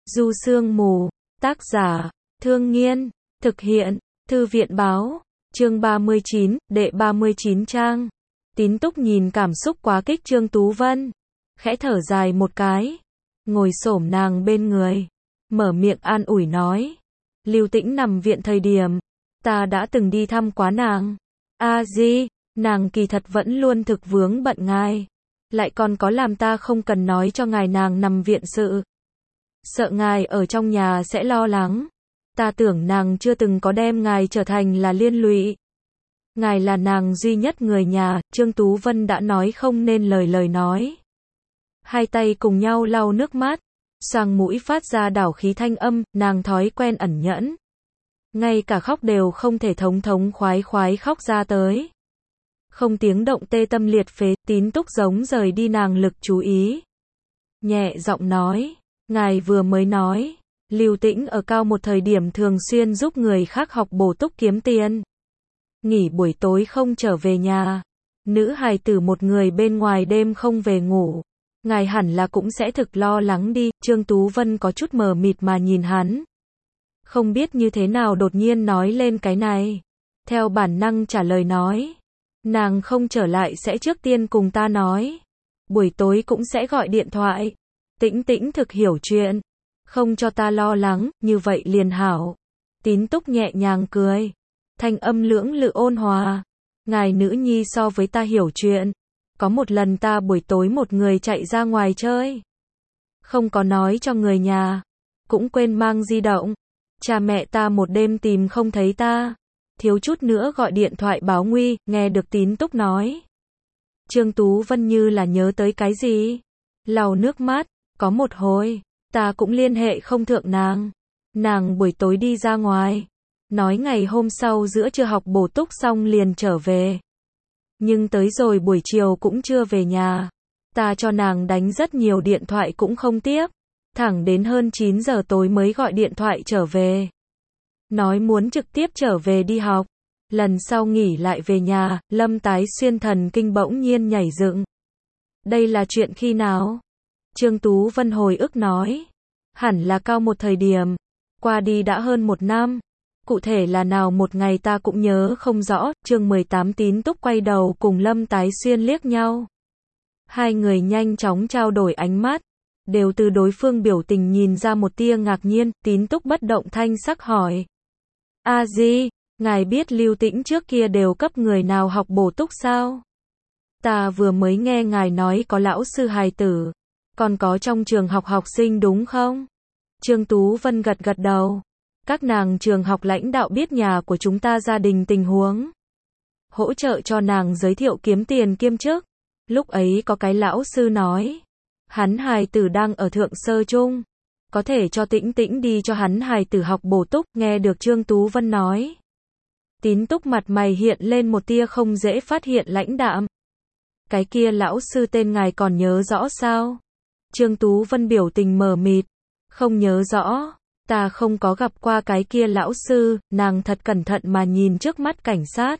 Du Sương Mù, tác giả, Thương Nghiên, thực hiện, Thư viện Báo, chương 39, đệ 39 trang. Tín Túc nhìn cảm xúc quá kích Trương Tú Vân, khẽ thở dài một cái, ngồi xổm nàng bên người, mở miệng an ủi nói. Lưu Tĩnh nằm viện thời điểm, ta đã từng đi thăm quá nàng. A Di, nàng kỳ thật vẫn luôn thực vướng bận ngài, lại còn có làm ta không cần nói cho ngài nàng nằm viện sự. Sợ ngài ở trong nhà sẽ lo lắng. Ta tưởng nàng chưa từng có đem ngài trở thành là liên lụy. Ngài là nàng duy nhất người nhà, Trương Tú Vân đã nói không nên lời nói. Hai tay cùng nhau lau nước mắt, xoàng mũi phát ra đảo khí thanh âm, nàng thói quen ẩn nhẫn. Ngay cả khóc đều không thể thống khoái khóc ra tới. Không tiếng động tê tâm liệt phế, Tín Túc giống rời đi nàng lực chú ý. Nhẹ giọng nói, ngài vừa mới nói, Lưu Tĩnh ở cao một thời điểm thường xuyên giúp người khác học bổ túc kiếm tiền. Nghỉ buổi tối không trở về nhà. Nữ hài tử một người bên ngoài đêm không về ngủ. Ngài hẳn là cũng sẽ thực lo lắng đi. Trương Tú Vân có chút mờ mịt mà nhìn hắn. Không biết như thế nào đột nhiên nói lên cái này. Theo bản năng trả lời nói. Nàng không trở lại sẽ trước tiên cùng ta nói. Buổi tối cũng sẽ gọi điện thoại. Tĩnh Tĩnh thực hiểu chuyện. Không cho ta lo lắng, như vậy liền hảo. Tín Túc nhẹ nhàng cười. Thanh âm lưỡng lự ôn hòa. Ngài nữ nhi so với ta hiểu chuyện. Có một lần ta buổi tối một người chạy ra ngoài chơi. Không có nói cho người nhà. Cũng quên mang di động. Cha mẹ ta một đêm tìm không thấy ta. Thiếu chút nữa gọi điện thoại báo nguy, nghe được Tín Túc nói. Trương Tú Vân như là nhớ tới cái gì. Lau nước mắt, có một hồi, ta cũng liên hệ không thượng nàng. Nàng buổi tối đi ra ngoài. Nói ngày hôm sau giữa trưa học bổ túc xong liền trở về. Nhưng tới rồi buổi chiều cũng chưa về nhà. Ta cho nàng đánh rất nhiều điện thoại cũng không tiếp. Thẳng đến hơn 9 giờ tối mới gọi điện thoại trở về. Nói muốn trực tiếp trở về đi học. Lần sau nghỉ lại về nhà, Lâm Tái Xuyên thần kinh bỗng nhiên nhảy dựng. Đây là chuyện khi nào? Trương Tú Vân hồi ức nói. Hẳn là cao một thời điểm. Qua đi đã hơn 1 năm. Cụ thể là nào một ngày ta cũng nhớ không rõ. Chương 18 Tín Túc quay đầu cùng Lâm Tái Xuyên liếc nhau. Hai người nhanh chóng trao đổi ánh mắt. Đều từ đối phương biểu tình nhìn ra một tia ngạc nhiên. Tín Túc bất động thanh sắc hỏi. A Di, ngài biết Lưu Tĩnh trước kia đều cấp người nào học bổ túc sao? Ta vừa mới nghe ngài nói có lão sư hài tử. Còn có trong trường học học sinh đúng không? Trương Tú Vân gật đầu. Các nàng trường học lãnh đạo biết nhà của chúng ta gia đình tình huống. Hỗ trợ cho nàng giới thiệu kiếm tiền kiêm chức. Lúc ấy có cái lão sư nói. Hắn hài tử đang ở thượng sơ trung. Có thể cho Tĩnh Tĩnh đi cho hắn hài tử học bổ túc. Nghe được Trương Tú Vân nói. Tín Túc mặt mày hiện lên một tia không dễ phát hiện lãnh đạm. Cái kia lão sư tên ngài còn nhớ rõ sao? Trương Tú Vân biểu tình mờ mịt. Không nhớ rõ. Ta không có gặp qua cái kia lão sư. Nàng thật cẩn thận mà nhìn trước mắt cảnh sát.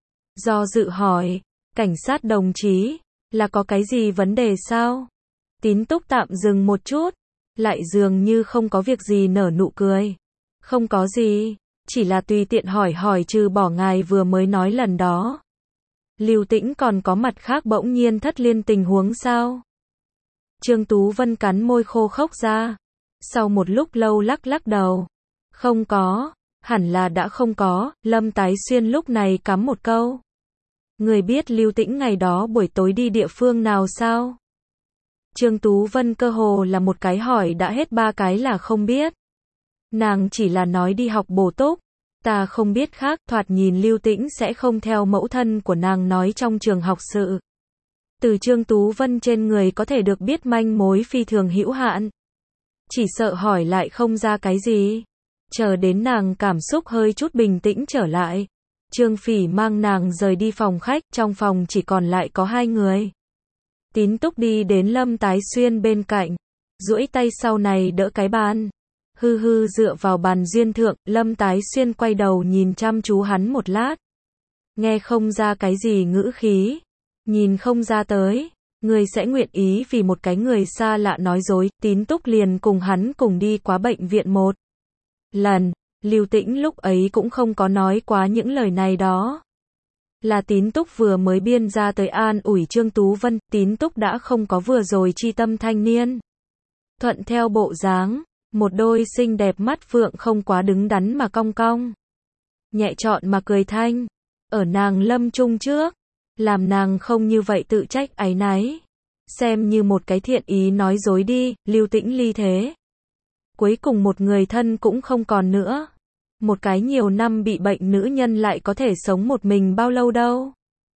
Do dự hỏi. Cảnh sát đồng chí. Là có cái gì vấn đề sao? Tín Túc tạm dừng một chút. Lại dường như không có việc gì nở nụ cười. Không có gì. Chỉ là tùy tiện hỏi trừ bỏ ngài vừa mới nói lần đó. Lưu Tĩnh còn có mặt khác bỗng nhiên thất liên tình huống sao? Trương Tú Vân cắn môi khô khốc ra. Sau một lúc lâu lắc đầu. Không có. Hẳn là đã không có. Lâm Tái Xuyên lúc này cắm một câu. Người biết Lưu Tĩnh ngày đó buổi tối đi địa phương nào sao? Trương Tú Vân cơ hồ là một cái hỏi đã hết 3 cái là không biết. Nàng chỉ là nói đi học bổ túc. Ta không biết khác, thoạt nhìn Lưu Tĩnh sẽ không theo mẫu thân của nàng nói trong trường học sự. Từ Trương Tú Vân trên người có thể được biết manh mối phi thường hữu hạn. Chỉ sợ hỏi lại không ra cái gì. Chờ đến nàng cảm xúc hơi chút bình tĩnh trở lại. Trương Phỉ mang nàng rời đi phòng khách, trong phòng chỉ còn lại có 2 người. Tín Túc đi đến Lâm Tái Xuyên bên cạnh. Duỗi tay sau này đỡ cái bàn. Hư dựa vào bàn duyên thượng, Lâm Tái Xuyên quay đầu nhìn chăm chú hắn một lát. Nghe không ra cái gì ngữ khí. Nhìn không ra tới. Ngươi sẽ nguyện ý vì một cái người xa lạ nói dối, Tín Túc liền cùng hắn cùng đi qua bệnh viện một lần. Lưu Tĩnh lúc ấy cũng không có nói quá những lời này đó. Là Tín Túc vừa mới biên ra tới an ủi Trương Tú Vân, Tín Túc đã không có vừa rồi chi tâm thanh niên. Thuận theo bộ dáng, một đôi xinh đẹp mắt phượng không quá đứng đắn mà cong cong. Nhẹ trọn mà cười thanh, ở nàng lâm chung trước, làm nàng không như vậy tự trách áy náy. Xem như một cái thiện ý nói dối đi, Lưu Tĩnh ly thế. Cuối cùng một người thân cũng không còn nữa. Một cái nhiều năm bị bệnh nữ nhân lại có thể sống một mình bao lâu đâu.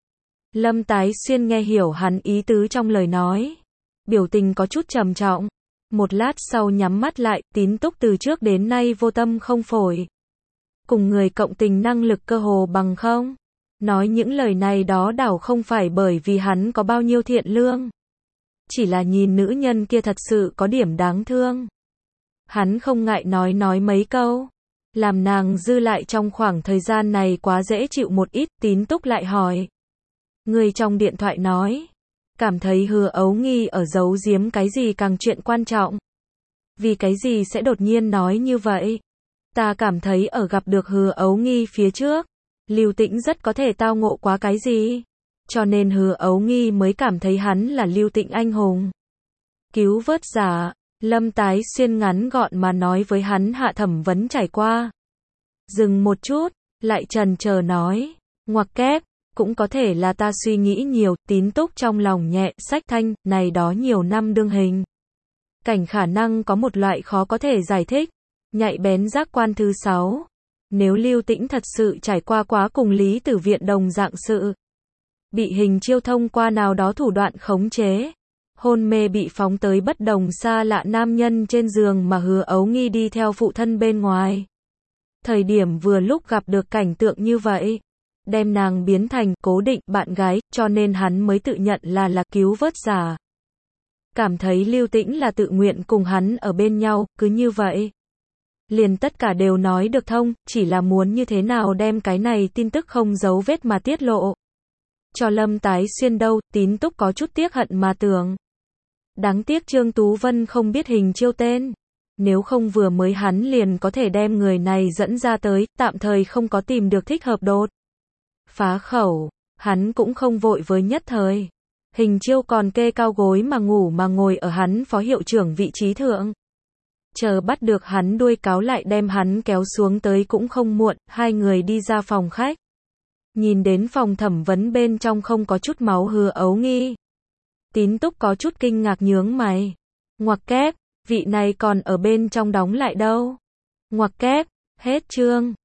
Lâm Tái Xuyên nghe hiểu hắn ý tứ trong lời nói. Biểu tình có chút trầm trọng. Một lát sau nhắm mắt lại, Tín Túc từ trước đến nay vô tâm không phổi. Cùng người cộng tình năng lực cơ hồ bằng không. Nói những lời này đó đảo không phải bởi vì hắn có bao nhiêu thiện lương. Chỉ là nhìn nữ nhân kia thật sự có điểm đáng thương. Hắn không ngại nói mấy câu. Làm nàng dư lại trong khoảng thời gian này quá dễ chịu một ít. Tín Túc lại hỏi. Người trong điện thoại nói. Cảm thấy Hứa Ấu Nghi ở giấu giếm cái gì càng chuyện quan trọng. Vì cái gì sẽ đột nhiên nói như vậy? Ta cảm thấy ở gặp được Hứa Ấu Nghi phía trước, Lưu Tĩnh rất có thể tao ngộ quá cái gì. Cho nên Hứa Ấu Nghi mới cảm thấy hắn là Lưu Tĩnh anh hùng. Cứu vớt giả, Lâm Tái Xuyên ngắn gọn mà nói với hắn hạ thẩm vấn trải qua. Dừng một chút, lại chần chờ nói, ngoặc kép, cũng có thể là ta suy nghĩ nhiều. Tín Túc trong lòng nhẹ, sách thanh, này đó nhiều năm đương hình. Cảnh khả năng có một loại khó có thể giải thích. Nhạy bén giác quan thứ 6. Nếu Lưu Tĩnh thật sự trải qua quá cùng Lý Tử Viện đồng dạng sự. Bị Hình Chiêu thông qua nào đó thủ đoạn khống chế. Hôn mê bị phóng tới bất đồng xa lạ nam nhân trên giường mà Hứa Ấu Nghi đi theo phụ thân bên ngoài. Thời điểm vừa lúc gặp được cảnh tượng như vậy. Đem nàng biến thành cố định bạn gái, cho nên hắn mới tự nhận là cứu vớt giả. Cảm thấy Lưu Tĩnh là tự nguyện cùng hắn ở bên nhau, cứ như vậy. Liền tất cả đều nói được thông, chỉ là muốn như thế nào đem cái này tin tức không giấu vết mà tiết lộ. Cho Lâm Tái Xuyên đâu, Tín Túc có chút tiếc hận mà tưởng. Đáng tiếc Trương Tú Vân không biết Hình Chiêu tên. Nếu không vừa mới hắn liền có thể đem người này dẫn ra tới, tạm thời không có tìm được thích hợp đột phá khẩu, hắn cũng không vội với nhất thời. Hình Chiêu còn kê cao gối mà ngủ mà ngồi ở hắn phó hiệu trưởng vị trí thượng. Chờ bắt được hắn đuôi cáo lại đem hắn kéo xuống tới cũng không muộn, hai người đi ra phòng khách. Nhìn đến phòng thẩm vấn bên trong không có chút máu Hứa Ấu Nghi. Tín Túc có chút kinh ngạc nhướng mày. Ngoặc kép, vị này còn ở bên trong đóng lại đâu. Ngoặc kép, hết chương.